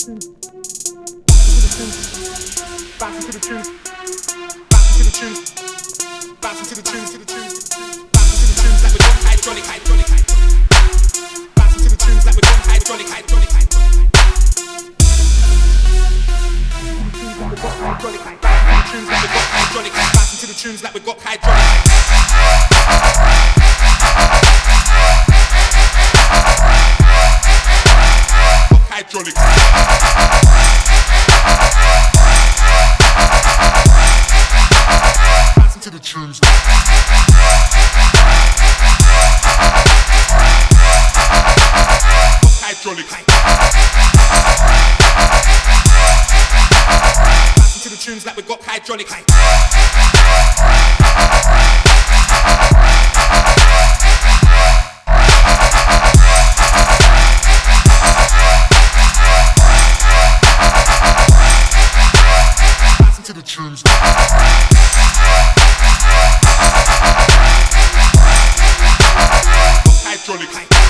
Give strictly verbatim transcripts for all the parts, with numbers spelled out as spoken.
Bouncing to the tunes, bouncing to the tunes, bouncing to the tunes, to the tunes, bouncing to the tunes like we're going hydraulic, hydraulic, hydraulic, bouncing to the tunes like we're going hydraulic, hydraulic, hydraulic, hydraulic, hydraulic, bouncing to the tunes like we've got hydraulic. Hydraulic. Bouncing to the tunes. Hydraulic. Bouncing to the tunes like we got hydraulic. To the tunes. Hydraulic.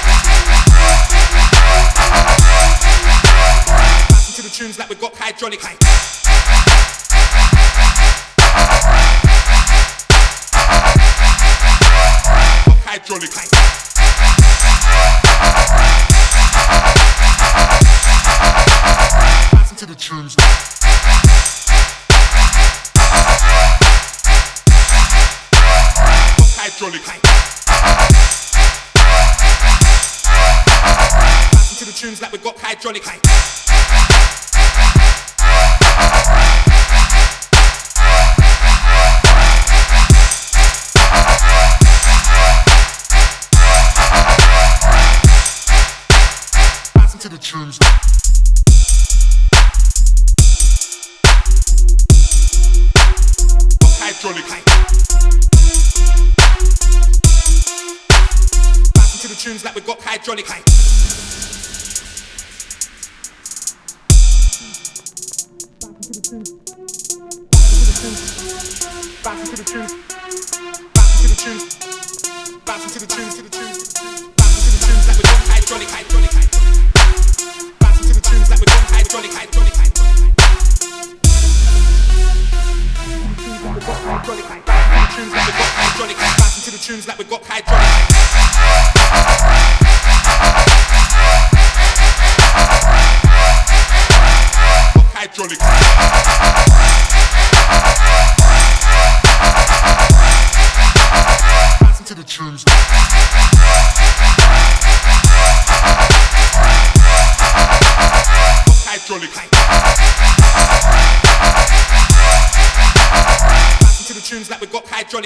Bouncing to the tunes like we got hydraulic. Hydraulic. Bouncing to the tunes. Hydraulic. Bouncing to the tunes like we got hydraulic. Bouncing to the tunes. Hydraulic. To the tunes like we got hydraulic. Bouncing to the tunes, bouncing to the tunes, bouncing to the tunes, to the tunes, bouncing to the tunes like we got hydraulic, hydraulic, hydraulic, bouncing to the tunes like we got hydraulic, hydraulic, hydraulic, hydraulic, hydraulic, bouncing to the tunes like we got hydraulic. Hydraulic. Bouncing to the tunes. Hydraulic. Bouncing to the tunes like we got hydraulic.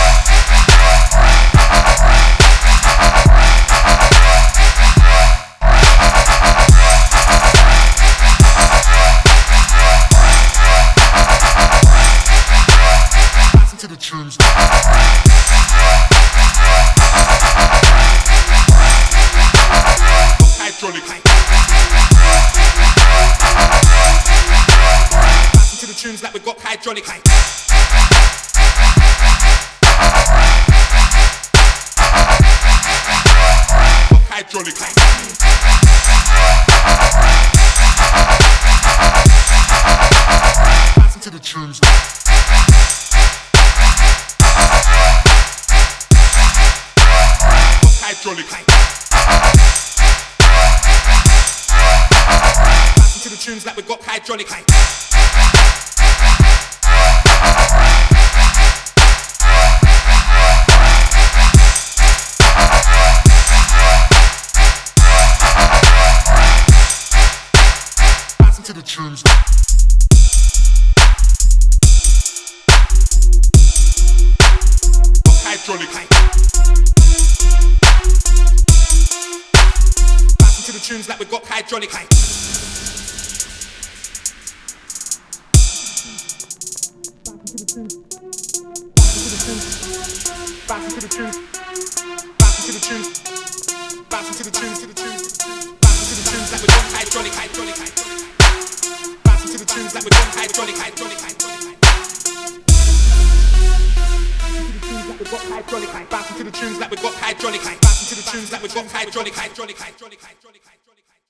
To the tunes. Hydraulic. Bouncing to the tunes like we got hydraulic. Hydraulic. Bouncing to the tunes. Hydraulic. Bouncing to the tunes like we got hydraulic. Bouncing to the tunes. Hydraulic. To the tunes like we got hydraulic. Bouncing to the tunes, bouncing to the tunes, bouncing to the tunes, to the tunes, bouncing to the tunes like we got hydraulic, hydraulic, hydraulic, bouncing to the tunes like we got hydraulic, hydraulic, hydraulic, bouncing to the tunes like we got hydraulic, bouncing to the tunes like we got hydraulic, hydraulic, hydraulic, hydraulic, hydraulic.